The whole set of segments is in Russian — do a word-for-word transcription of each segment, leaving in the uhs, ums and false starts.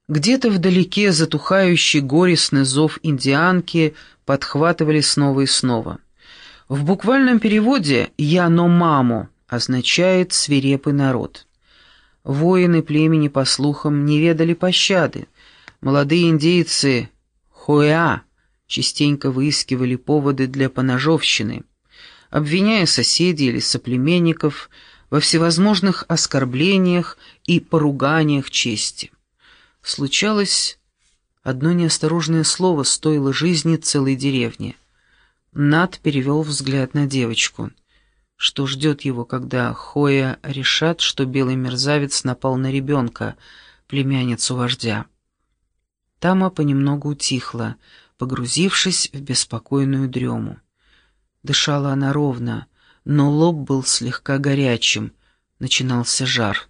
Где-то вдалеке затухающий горестный зов индианки подхватывали снова и снова. В буквальном переводе «Яномамо» означает «свирепый народ». Воины племени, по слухам, не ведали пощады. Молодые индейцы Хоя частенько выискивали поводы для поножовщины, обвиняя соседей или соплеменников во всевозможных оскорблениях и поруганиях чести. Случалось, одно неосторожное слово стоило жизни целой деревни. Нат перевел взгляд на девочку. Что ждет его, когда Хоя решат, что белый мерзавец напал на ребенка, племянницу вождя? Тама понемногу утихла, погрузившись в беспокойную дрему. Дышала она ровно, но лоб был слегка горячим, начинался жар.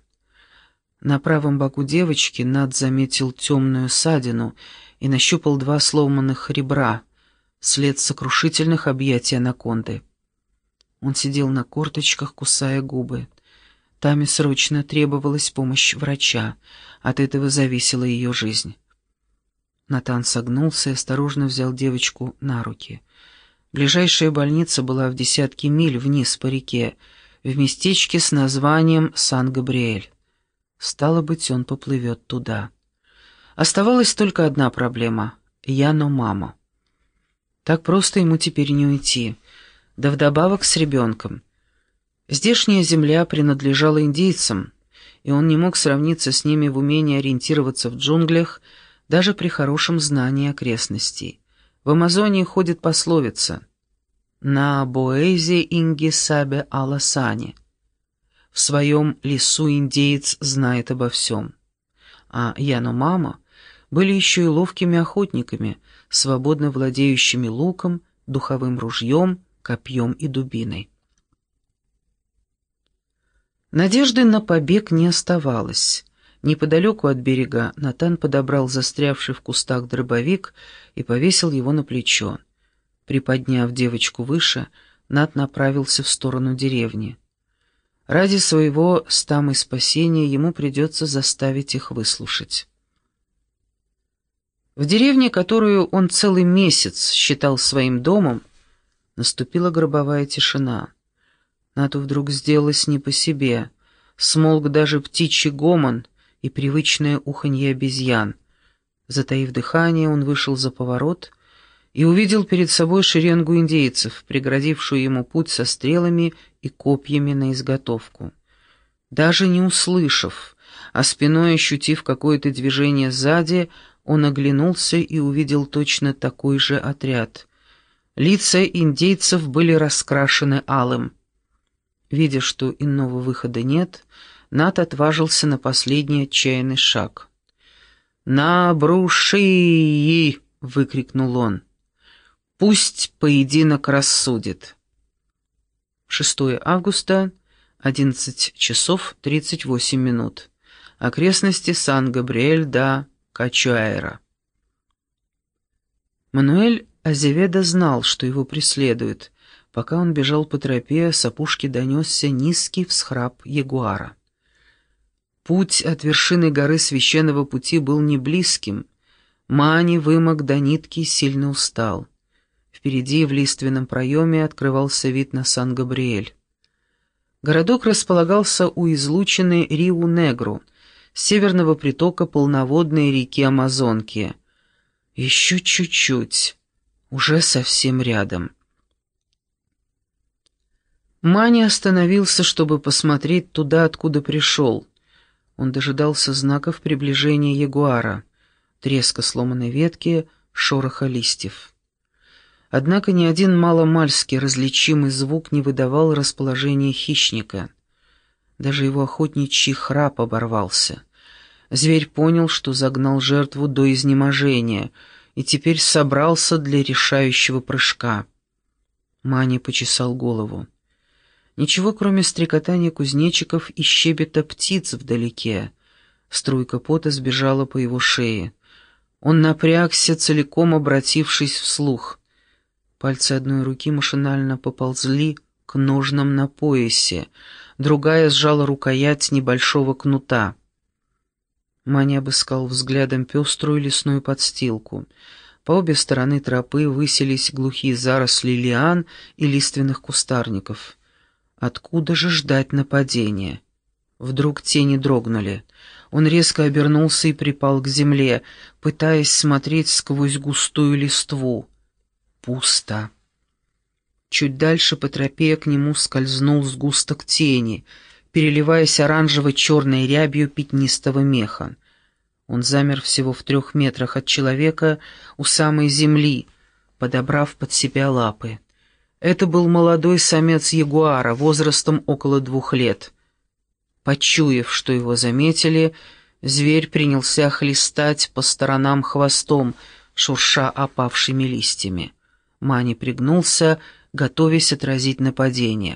На правом боку девочки Нат заметил темную ссадину и нащупал два сломанных ребра, след сокрушительных объятий анаконды. Он сидел на корточках, кусая губы. Таме срочно требовалась помощь врача, от этого зависела ее жизнь. Натан согнулся и осторожно взял девочку на руки. Ближайшая больница была в десятке миль вниз по реке, в местечке с названием Сан-Габриэль. Стало быть, он поплывет туда. Оставалась только одна проблема — Яномамо. Так просто ему теперь не уйти, да вдобавок с ребенком. Здешняя земля принадлежала индейцам, и он не мог сравниться с ними в умении ориентироваться в джунглях даже при хорошем знании окрестностей. В Амазонии ходит пословица «На боэзе инги сабе аласани». В своем лесу индеец знает обо всем. А Яномамо были еще и ловкими охотниками, свободно владеющими луком, духовым ружьем, копьем и дубиной. Надежды на побег не оставалось. Неподалеку от берега Натан подобрал застрявший в кустах дробовик и повесил его на плечо. Приподняв девочку выше, Нат направился в сторону деревни. Ради своего стамы спасения ему придется заставить их выслушать. В деревне, которую он целый месяц считал своим домом, наступила гробовая тишина. Нату вдруг сделалось не по себе. Смолк даже птичий гомон и привычное уханье обезьян. Затаив дыхание, он вышел за поворот и увидел перед собой шеренгу индейцев, преградившую ему путь со стрелами и копьями на изготовку. Даже не услышав, а спиной ощутив какое-то движение сзади, он оглянулся и увидел точно такой же отряд. Лица индейцев были раскрашены алым. Видя, что иного выхода нет, Нат отважился на последний отчаянный шаг. «На бруши!» — выкрикнул он. «Пусть поединок рассудит». шестое августа, одиннадцать часов тридцать восемь минут. Окрестности Сан-Габриэль да Качуайра. Мануэль Азеведо знал, что его преследуют. Пока он бежал по тропе, с опушки донесся низкий всхрап ягуара. Путь от вершины горы священного пути был не близким. Мани вымок до нитки и сильно устал. Впереди в лиственном проеме открывался вид на Сан-Габриэль. Городок располагался у излучины Риу-Негру, северного притока полноводной реки Амазонки. Еще чуть-чуть, уже совсем рядом. Мани остановился, чтобы посмотреть туда, откуда пришел. Он дожидался знаков приближения ягуара, треска сломанной ветки, шороха листьев. Однако ни один маломальски различимый звук не выдавал расположения хищника. Даже его охотничий храп оборвался. Зверь понял, что загнал жертву до изнеможения и теперь собрался для решающего прыжка. Мани почесал голову. Ничего, кроме стрекотания кузнечиков и щебета птиц вдалеке. Струйка пота сбежала по его шее. Он напрягся, целиком обратившись вслух. Пальцы одной руки машинально поползли к ножнам на поясе, другая сжала рукоять небольшого кнута. Маня обыскал взглядом пеструю лесную подстилку. По обе стороны тропы высились глухие заросли лиан и лиственных кустарников. Откуда же ждать нападения? Вдруг тени дрогнули. Он резко обернулся и припал к земле, пытаясь смотреть сквозь густую листву. Пусто. Чуть дальше по тропе к нему скользнул сгусток тени, переливаясь оранжево-черной рябью пятнистого меха. Он замер всего в трех метрах от человека у самой земли, подобрав под себя лапы. Это был молодой самец ягуара, возрастом около двух лет. Почуяв, что его заметили, зверь принялся хлестать по сторонам хвостом, шурша опавшими листьями. Маня пригнулся, готовясь отразить нападение.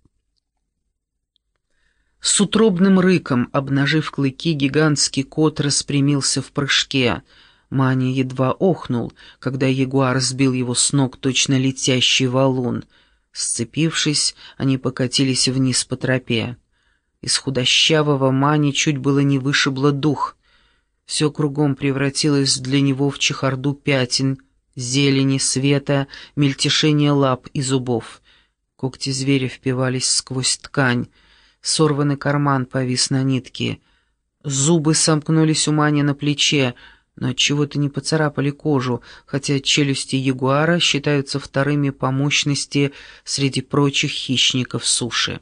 С утробным рыком, обнажив клыки, гигантский кот распрямился в прыжке. Маня едва охнул, когда ягуар сбил его с ног точно летящий валун. Сцепившись, они покатились вниз по тропе. Из худощавого Мани чуть было не вышибло дух. Все кругом превратилось для него в чехарду пятен, зелени, света, мельтешения лап и зубов. Когти зверя впивались сквозь ткань, сорванный карман повис на нитке. Зубы сомкнулись у Мани на плече, но отчего-то не поцарапали кожу, хотя челюсти ягуара считаются вторыми по мощности среди прочих хищников суши.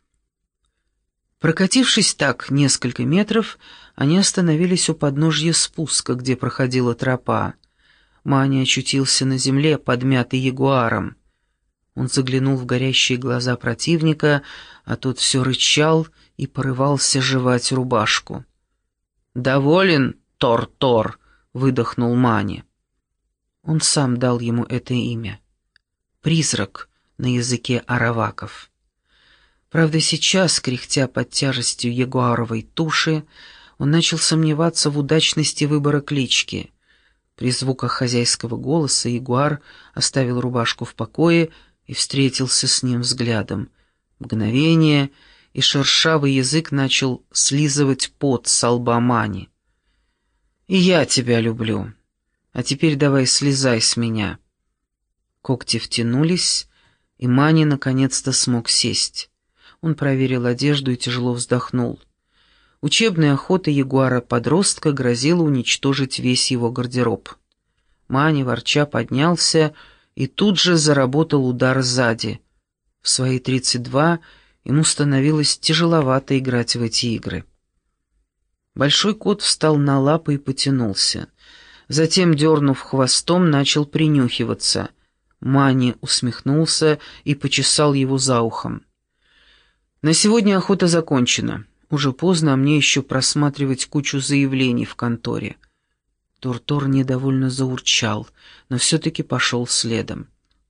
Прокатившись так несколько метров, они остановились у подножья спуска, где проходила тропа. Маня очутился на земле, подмятый ягуаром. Он заглянул в горящие глаза противника, а тот все рычал и порывался жевать рубашку. «Доволен, Тор-Тор?» — выдохнул Маня. Он сам дал ему это имя. «Призрак» на языке араваков. Правда, сейчас, кряхтя под тяжестью ягуаровой туши, он начал сомневаться в удачности выбора клички. При звуках хозяйского голоса ягуар оставил рубашку в покое и встретился с ним взглядом. Мгновение, и шершавый язык начал слизывать пот со лба Мани. «И я тебя люблю. А теперь давай слезай с меня». Когти втянулись, и Мани наконец-то смог сесть. Он проверил одежду и тяжело вздохнул. Учебная охота ягуара-подростка грозила уничтожить весь его гардероб. Маня, ворча, поднялся и тут же заработал удар сзади. В свои тридцать два ему становилось тяжеловато играть в эти игры. Большой кот встал на лапы и потянулся. Затем, дернув хвостом, начал принюхиваться. Маня усмехнулся и почесал его за ухом. «На сегодня охота закончена. Уже поздно, а мне еще просматривать кучу заявлений в конторе». Тор-Тор недовольно заурчал, но все-таки пошел следом.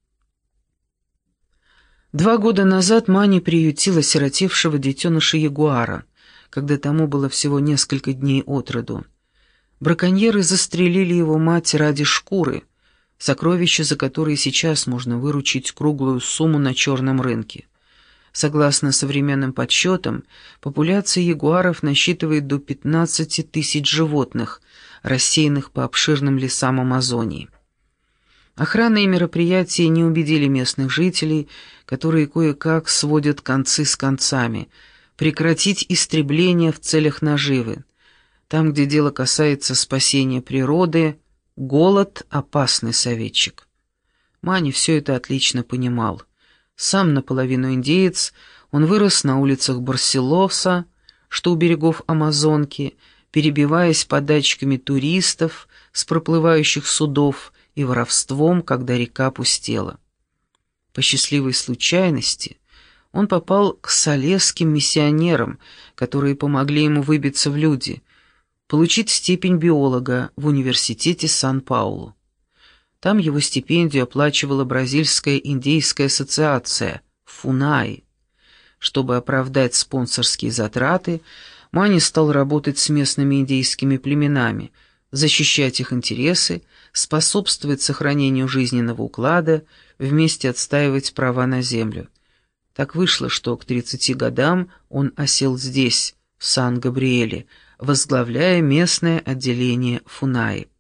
Два года назад Маня приютила осиротевшего детеныша ягуара, когда тому было всего несколько дней от роду. Браконьеры застрелили его мать ради шкуры, сокровища, за которые сейчас можно выручить круглую сумму на черном рынке. Согласно современным подсчетам, популяция ягуаров насчитывает до пятнадцати тысяч животных, рассеянных по обширным лесам Амазонии. Охранные мероприятия не убедили местных жителей, которые кое-как сводят концы с концами, прекратить истребление в целях наживы. Там, где дело касается спасения природы, голод — опасный советчик. Маня все это отлично понимал. Сам наполовину индеец, он вырос на улицах Барселоса, что у берегов Амазонки, перебиваясь подачками туристов с проплывающих судов и воровством, когда река пустела. По счастливой случайности он попал к салесским миссионерам, которые помогли ему выбиться в люди, получить степень биолога в университете Сан-Паулу. Там его стипендию оплачивала Бразильская индейская ассоциация «Фунай». Чтобы оправдать спонсорские затраты, Маня стал работать с местными индейскими племенами, защищать их интересы, способствовать сохранению жизненного уклада, вместе отстаивать права на землю. Так вышло, что к тридцати годам он осел здесь, в Сан-Габриэле, возглавляя местное отделение Фунаи.